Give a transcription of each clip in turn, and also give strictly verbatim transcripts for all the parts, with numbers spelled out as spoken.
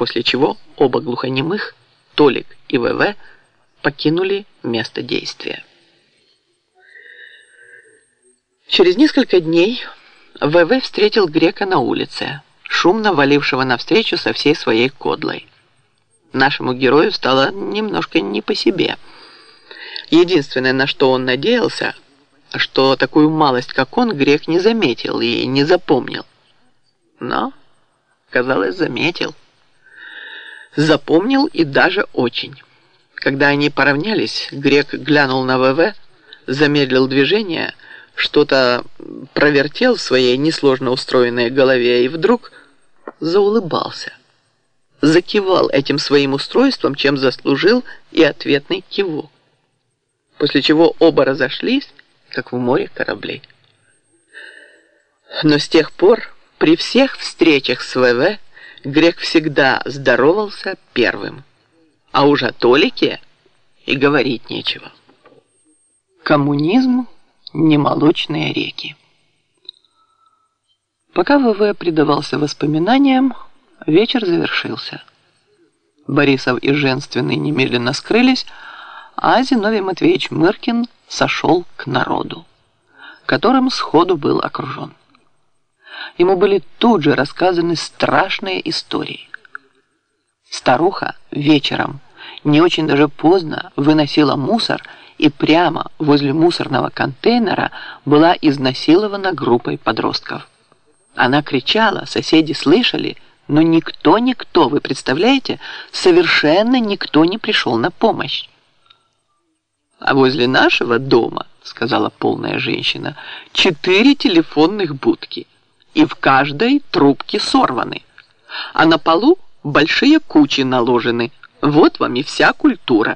после чего оба глухонемых, Толик и ВВ, покинули место действия. Через несколько дней ВВ встретил Грека на улице, шумно валившего навстречу со всей своей кодлой. Нашему герою стало немножко не по себе. Единственное, на что он надеялся, что такую малость, как он, Грек не заметил и не запомнил. Но, казалось, заметил. Запомнил и даже очень. Когда они поравнялись, Грек глянул на ВВ, замедлил движение, что-то провертел в своей несложно устроенной голове и вдруг заулыбался. Закивал этим своим устройством, чем заслужил и ответный кивок. После чего оба разошлись, как в море кораблей. Но с тех пор при всех встречах с ВВ Грек всегда здоровался первым. А уж о Толике и говорить нечего. Коммунизм – не молочные реки. Пока ВВ предавался воспоминаниям, вечер завершился. Борисов и Женственный немедленно скрылись, а Зиновий Матвеевич Мыркин сошел к народу, которым сходу был окружен. Ему были тут же рассказаны страшные истории. Старуха вечером, не очень даже поздно, выносила мусор и прямо возле мусорного контейнера была изнасилована группой подростков. Она кричала, соседи слышали, но никто-никто, вы представляете, совершенно никто не пришел на помощь. А возле нашего дома, сказала полная женщина, четыре телефонных будки, и в каждой трубки сорваны, а на полу большие кучи наложены. Вот вам и вся культура.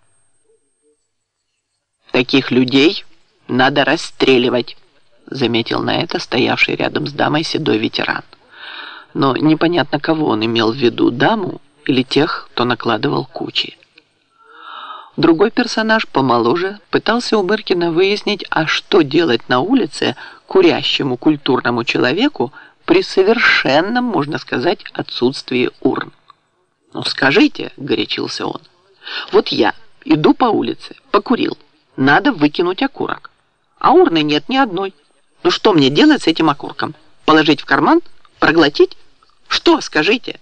Таких людей надо расстреливать, заметил на это стоявший рядом с дамой седой ветеран. Но непонятно, кого он имел в виду, даму или тех, кто накладывал кучи. Другой персонаж, помоложе, пытался у Мыркина выяснить, а что делать на улице курящему культурному человеку при совершенном, можно сказать, отсутствии урн. «Ну скажите», — горячился он, — «вот я иду по улице, покурил, надо выкинуть окурок, а урны нет ни одной. Ну что мне делать с этим окурком? Положить в карман? Проглотить? Что, скажите?»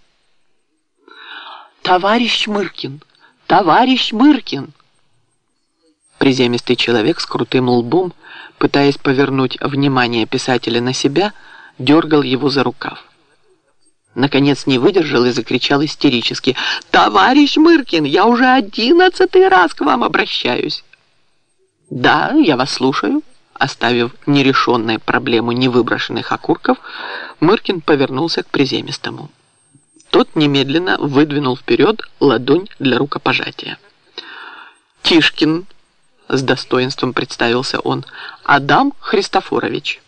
«Товарищ Мыркин! Товарищ Мыркин!» Приземистый человек с крутым лбом, пытаясь повернуть внимание писателя на себя, дергал его за рукав. Наконец не выдержал и закричал истерически: «Товарищ Мыркин, я уже одиннадцатый раз к вам обращаюсь!» «Да, я вас слушаю». Оставив нерешенную проблему невыброшенных окурков, Мыркин повернулся к приземистому. Тот немедленно выдвинул вперед ладонь для рукопожатия. «Тишкин», — с достоинством представился он, — «Адам Христофорович».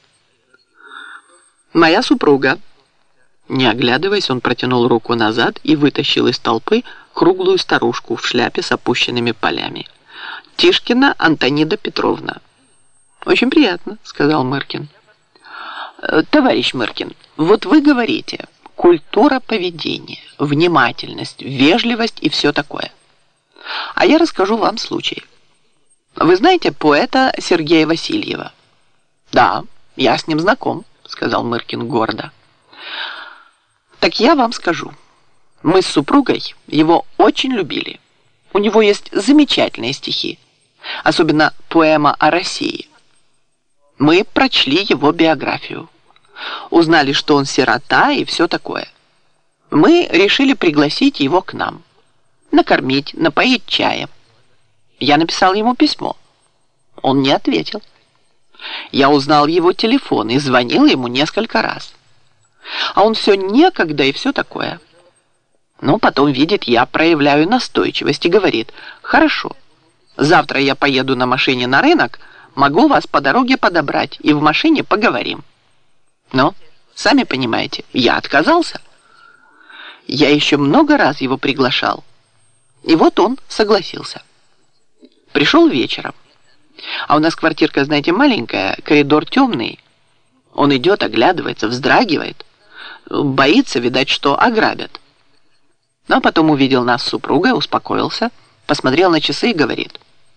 «Моя супруга». Не оглядываясь, он протянул руку назад и вытащил из толпы круглую старушку в шляпе с опущенными полями. «Тишкина Антонида Петровна». «Очень приятно», — сказал Мыркин. «Товарищ Мыркин, вот вы говорите, культура поведения, внимательность, вежливость и все такое. А я расскажу вам случай. Вы знаете поэта Сергея Васильева?» «Да, я с ним знаком», — сказал Мыркин гордо. «Так я вам скажу. Мы с супругой его очень любили. У него есть замечательные стихи, особенно поэма о России. Мы прочли его биографию, узнали, что он сирота и все такое. Мы решили пригласить его к нам, накормить, напоить чаем. Я написал ему письмо. Он не ответил. Я узнал его телефон и звонил ему несколько раз. А он все некогда и все такое. Ну, потом видит, я проявляю настойчивость и говорит: «Хорошо, завтра я поеду на машине на рынок, могу вас по дороге подобрать и в машине поговорим». Но, сами понимаете, я отказался. Я еще много раз его приглашал. И вот он согласился. Пришел вечером. А у нас квартирка, знаете, маленькая, коридор темный. Он идет, оглядывается, вздрагивает. Боится, видать, что ограбят. Но потом увидел нас с супругой, успокоился, посмотрел на часы и говорит: